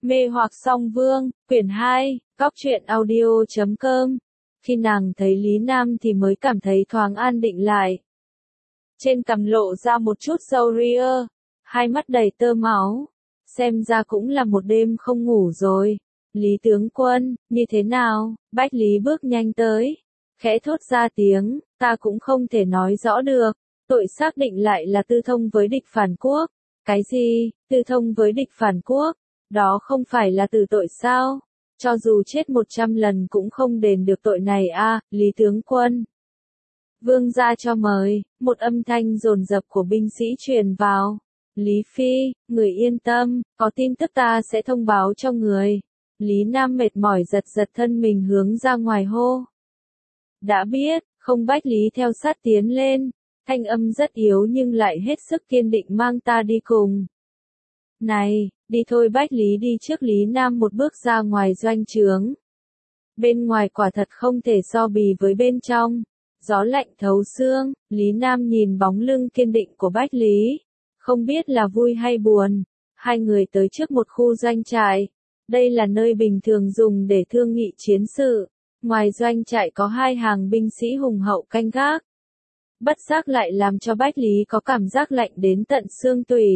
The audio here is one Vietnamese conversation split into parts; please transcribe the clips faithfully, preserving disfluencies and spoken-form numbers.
Mê hoặc song vương, quyển hai, góc truyện audio chấm com. Khi nàng thấy Lý Nam thì mới cảm thấy thoáng an định lại. Trên cằm lộ ra một chút râu ria, hai mắt đầy tơ máu. Xem ra cũng là một đêm không ngủ rồi. Lý tướng quân, như thế nào? Bách Lý bước nhanh tới. Khẽ thốt ra tiếng, ta cũng không thể nói rõ được. Tội xác định lại là tư thông với địch phản quốc. Cái gì? Tư thông với địch phản quốc? Đó không phải là tử tội sao? Cho dù chết một trăm lần cũng không đền được tội này a, à, Lý tướng quân. Vương gia cho mời, một âm thanh dồn dập của binh sĩ truyền vào. Lý Phi, người yên tâm, có tin tức ta sẽ thông báo cho người. Lý Nam mệt mỏi giật giật thân mình hướng ra ngoài hô. Đã biết, không. Bách Lý theo sát tiến lên, thanh âm rất yếu nhưng lại hết sức kiên định, mang ta đi cùng. Này, đi thôi. Bách Lý đi trước Lý Nam một bước ra ngoài doanh trướng. Bên ngoài quả thật không thể so bì với bên trong. Gió lạnh thấu xương, Lý Nam nhìn bóng lưng kiên định của Bách Lý. Không biết là vui hay buồn. Hai người tới trước một khu doanh trại. Đây là nơi bình thường dùng để thương nghị chiến sự. Ngoài doanh trại có hai hàng binh sĩ hùng hậu canh gác. Bất giác lại làm cho Bách Lý có cảm giác lạnh đến tận xương tủy.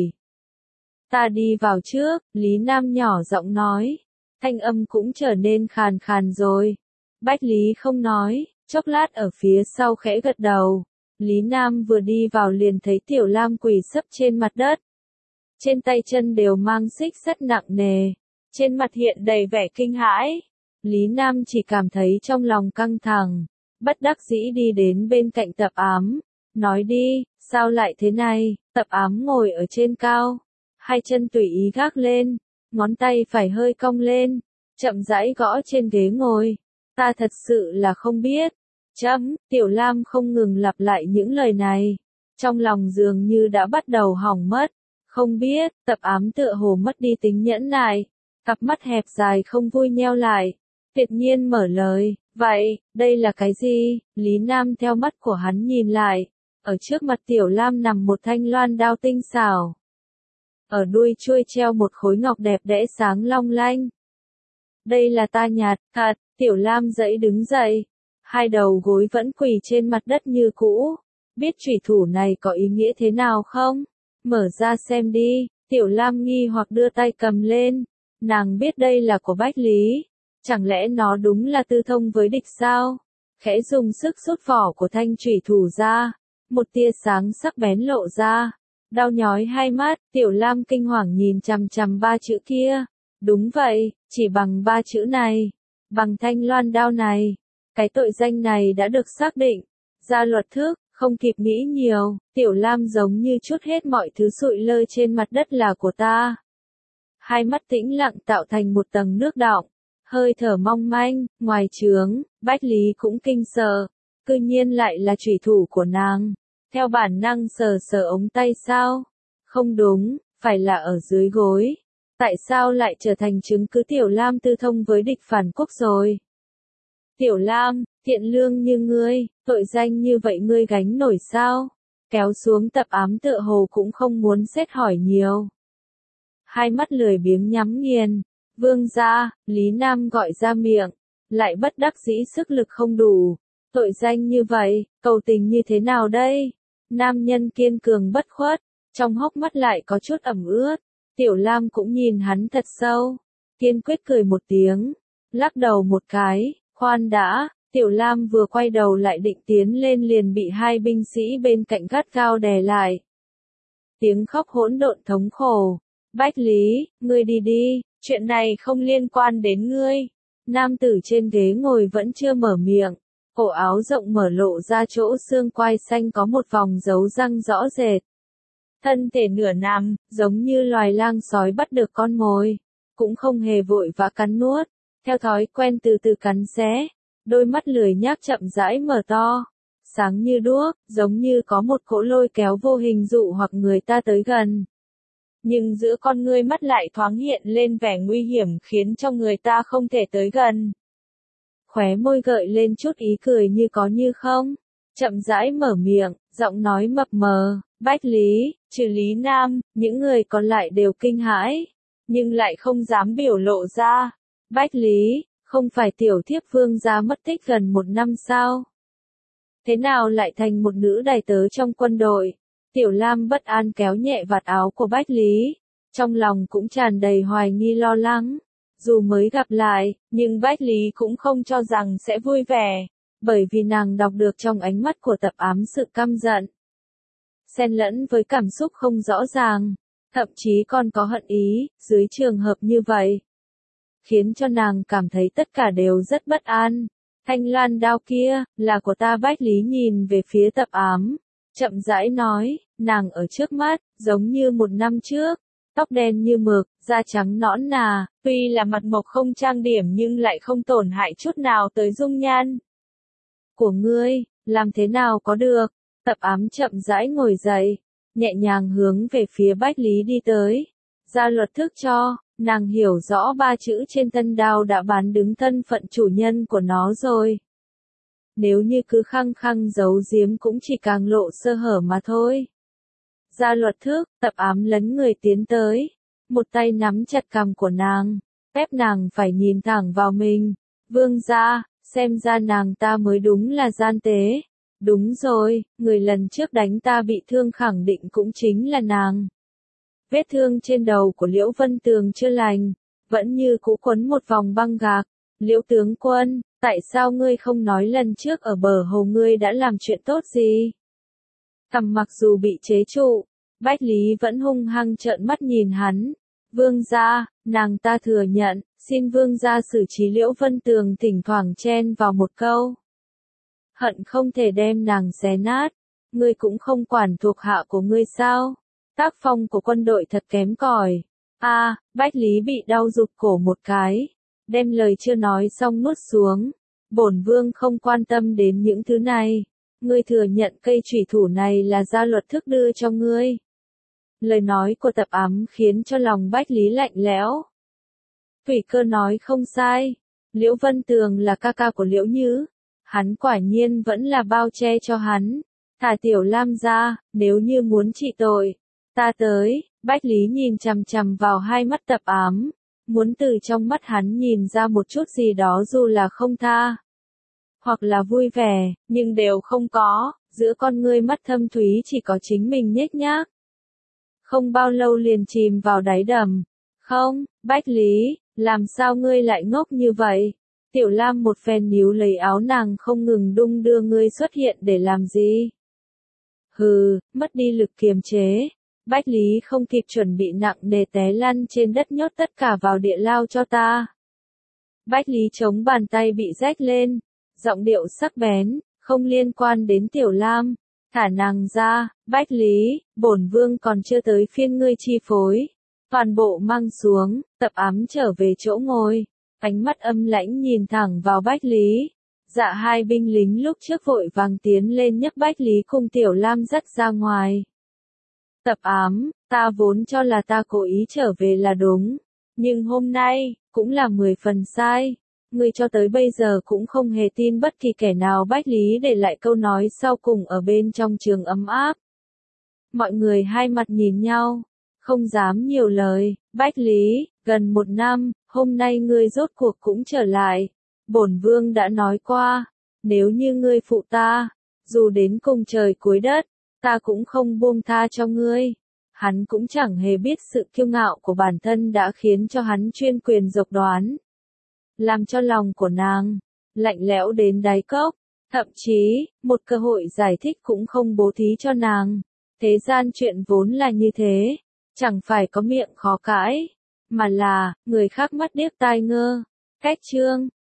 Ta đi vào trước, Lý Nam nhỏ giọng nói. Thanh âm cũng trở nên khàn khàn rồi. Bách Lý không nói, chốc lát ở phía sau khẽ gật đầu. Lý Nam vừa đi vào liền thấy Tiểu Lam quỳ sấp trên mặt đất. Trên tay chân đều mang xích sắt nặng nề. Trên mặt hiện đầy vẻ kinh hãi. Lý Nam chỉ cảm thấy trong lòng căng thẳng. Bất đắc dĩ đi đến bên cạnh Tập Ám. Nói đi, sao lại thế này? Tập Ám ngồi ở trên cao. Hai chân tùy ý gác lên. Ngón tay phải hơi cong lên. Chậm rãi gõ trên ghế ngồi. Ta thật sự là không biết. Chấm, Tiểu Lam không ngừng lặp lại những lời này. Trong lòng dường như đã bắt đầu hỏng mất. Không biết, Tập Ám tựa hồ mất đi tính nhẫn nại. Cặp mắt hẹp dài không vui nheo lại. Tuyệt nhiên mở lời, vậy, đây là cái gì? Lý Nam theo mắt của hắn nhìn lại. Ở trước mặt Tiểu Lam nằm một thanh loan đao tinh xảo. Ở đuôi chuôi treo một khối ngọc đẹp đẽ sáng long lanh. Đây là ta nhặt, thật. Tiểu Lam dậy đứng dậy. Hai đầu gối vẫn quỳ trên mặt đất như cũ. Biết chủy thủ này có ý nghĩa thế nào không? Mở ra xem đi. Tiểu Lam nghi hoặc đưa tay cầm lên. Nàng biết đây là của Bách Lý. Chẳng lẽ nó đúng là tư thông với địch sao? Khẽ dùng sức rút vỏ của thanh chủy thủ ra. Một tia sáng sắc bén lộ ra. Đau nhói hai mắt, Tiểu Lam kinh hoàng nhìn chằm chằm ba chữ kia. Đúng vậy, chỉ bằng ba chữ này. Bằng thanh loan đao này. Cái tội danh này đã được xác định. Ra luật thức, không kịp nghĩ nhiều. Tiểu Lam giống như trút hết mọi thứ sụi lơ trên mặt đất là của ta. Hai mắt tĩnh lặng tạo thành một tầng nước đọng. Hơi thở mong manh, ngoài trướng, Bách Lý cũng kinh sợ. Cư nhiên lại là chủy thủ của nàng. Theo bản năng sờ sờ ống tay sao? Không đúng, phải là ở dưới gối. Tại sao lại trở thành chứng cứ Tiểu Lam tư thông với địch phản quốc rồi? Tiểu Lam, thiện lương như ngươi, tội danh như vậy ngươi gánh nổi sao? Kéo xuống. Tập Ám tựa hồ cũng không muốn xét hỏi nhiều. Hai mắt lười biếng nhắm nghiền. Vương gia, Lý Nam gọi ra miệng, lại bất đắc dĩ sức lực không đủ. Tội danh như vậy, cầu tình như thế nào đây? Nam nhân kiên cường bất khuất, trong hốc mắt lại có chút ẩm ướt. Tiểu Lam cũng nhìn hắn thật sâu, kiên quyết cười một tiếng, lắc đầu một cái, khoan đã. Tiểu Lam vừa quay đầu lại định tiến lên liền bị hai binh sĩ bên cạnh gắt gao đè lại. Tiếng khóc hỗn độn thống khổ. Bách Lý, ngươi đi đi, chuyện này không liên quan đến ngươi. Nam tử trên ghế ngồi vẫn chưa mở miệng. Cổ áo rộng mở lộ ra chỗ xương quai xanh có một vòng dấu răng rõ rệt. Thân thể nửa nằm, giống như loài lang sói bắt được con mồi. Cũng không hề vội vã cắn nuốt. Theo thói quen từ từ cắn xé. Đôi mắt lười nhác chậm rãi mở to. Sáng như đuốc, giống như có một cỗ lôi kéo vô hình dụ hoặc người ta tới gần. Nhưng giữa con ngươi mắt lại thoáng hiện lên vẻ nguy hiểm khiến cho người ta không thể tới gần. Khóe môi gợi lên chút ý cười như có như không. Chậm rãi mở miệng, giọng nói mập mờ. Bách Lý, trừ Lý Nam, những người còn lại đều kinh hãi. nhưng lại không dám biểu lộ ra. Bách Lý, không phải tiểu thiếp vương gia mất tích gần một năm sao? Thế nào lại thành một nữ đày tớ trong quân đội? Tiểu Lam bất an kéo nhẹ vạt áo của Bách Lý, trong lòng cũng tràn đầy hoài nghi lo lắng. Dù mới gặp lại, nhưng Bách Lý cũng không cho rằng sẽ vui vẻ, bởi vì nàng đọc được trong ánh mắt của Tập Ám sự căm giận, xen lẫn với cảm xúc không rõ ràng, thậm chí còn có hận ý, dưới trường hợp như vậy, khiến cho nàng cảm thấy tất cả đều rất bất an. Thanh loan đao kia, là của ta. Bách Lý nhìn về phía Tập Ám, chậm rãi nói, nàng ở trước mắt, giống như một năm trước, tóc đen như mực, da trắng nõn nà, tuy là mặt mộc không trang điểm nhưng lại không tổn hại chút nào tới dung nhan của ngươi, làm thế nào có được? Tập Ám chậm rãi ngồi dậy, nhẹ nhàng hướng về phía Bách Lý đi tới. Gia luật thức cho, nàng hiểu rõ ba chữ trên thân đao đã bán đứng thân phận chủ nhân của nó rồi. Nếu như cứ khăng khăng giấu giếm cũng chỉ càng lộ sơ hở mà thôi. Gia luật thức, Tập Ám lấn người tiến tới, một tay nắm chặt cằm của nàng, ép nàng phải nhìn thẳng vào mình. Vương gia, xem ra nàng ta mới đúng là gian tế. Đúng rồi, người lần trước đánh ta bị thương khẳng định cũng chính là nàng. Vết thương trên đầu của Liễu Vân Tường chưa lành, vẫn như cũ quấn một vòng băng gạc. Liễu tướng quân, tại sao ngươi không nói lần trước ở bờ hồ ngươi đã làm chuyện tốt gì? Cằm mặc dù bị chế trụ, Bách Lý vẫn hung hăng trợn mắt nhìn hắn. Vương gia, nàng ta thừa nhận, xin vương gia xử trí. Liễu Vân Tường thỉnh thoảng chen vào một câu, hận không thể đem nàng xé nát. Ngươi cũng không quản thuộc hạ của ngươi sao? Tác phong của quân đội thật kém cỏi. A, à, Bách Lý bị đau rụt cổ một cái, đem lời chưa nói xong nuốt xuống. Bổn vương không quan tâm đến những thứ này. Ngươi thừa nhận cây chủy thủ này là gia luật thức đưa cho ngươi. Lời nói của Tập Ám khiến cho lòng Bách Lý lạnh lẽo. Thủy Cơ nói không sai, Liễu Vân Tường là ca ca của Liễu Như. Hắn quả nhiên vẫn là bao che cho hắn. Thả Tiểu Lam ra, nếu như muốn trị tội, ta tới. Bách Lý nhìn chằm chằm vào hai mắt Tập Ám, muốn từ trong mắt hắn nhìn ra một chút gì đó, dù là không tha, hoặc là vui vẻ, nhưng đều không có. Giữa con ngươi mắt thâm thúy chỉ có chính mình nhếch nhác. Không bao lâu liền chìm vào đáy đầm. Không, Bách Lý, làm sao ngươi lại ngốc như vậy? Tiểu Lam một phen níu lấy áo nàng không ngừng đung đưa. Ngươi xuất hiện để làm gì? Hừ, mất đi lực kiềm chế. Bách Lý không kịp chuẩn bị, nặng nề té lăn trên đất. Nhốt tất cả vào địa lao cho ta. Bách Lý chống bàn tay bị rách lên, giọng điệu sắc bén, không liên quan đến Tiểu Lam. Thả nàng ra. Bách Lý, bổn vương còn chưa tới phiên ngươi chi phối. Toàn bộ mang xuống. Tập Ám trở về chỗ ngồi, ánh mắt âm lãnh nhìn thẳng vào Bách Lý. Dạ hai binh lính lúc trước vội vàng tiến lên nhấc Bách Lý cùng Tiểu Lam dắt ra ngoài. Tập Ám, ta vốn cho là ta cố ý trở về là đúng, nhưng hôm nay, cũng là mười phần sai. Ngươi cho tới bây giờ cũng không hề tin bất kỳ kẻ nào. Bách Lý để lại câu nói sau cùng ở bên trong trường ấm áp. Mọi người hai mặt nhìn nhau, không dám nhiều lời. Bách Lý, gần một năm, hôm nay ngươi rốt cuộc cũng trở lại. Bổn vương đã nói qua, nếu như ngươi phụ ta, dù đến cùng trời cuối đất, ta cũng không buông tha cho ngươi. Hắn cũng chẳng hề biết sự kiêu ngạo của bản thân đã khiến cho hắn chuyên quyền độc đoán, làm cho lòng của nàng lạnh lẽo đến đáy cốc, thậm chí một cơ hội giải thích cũng không bố thí cho nàng. Thế gian chuyện vốn là như thế, chẳng phải có miệng khó cãi, mà là người khác mắt điếc tai ngơ. Cách chương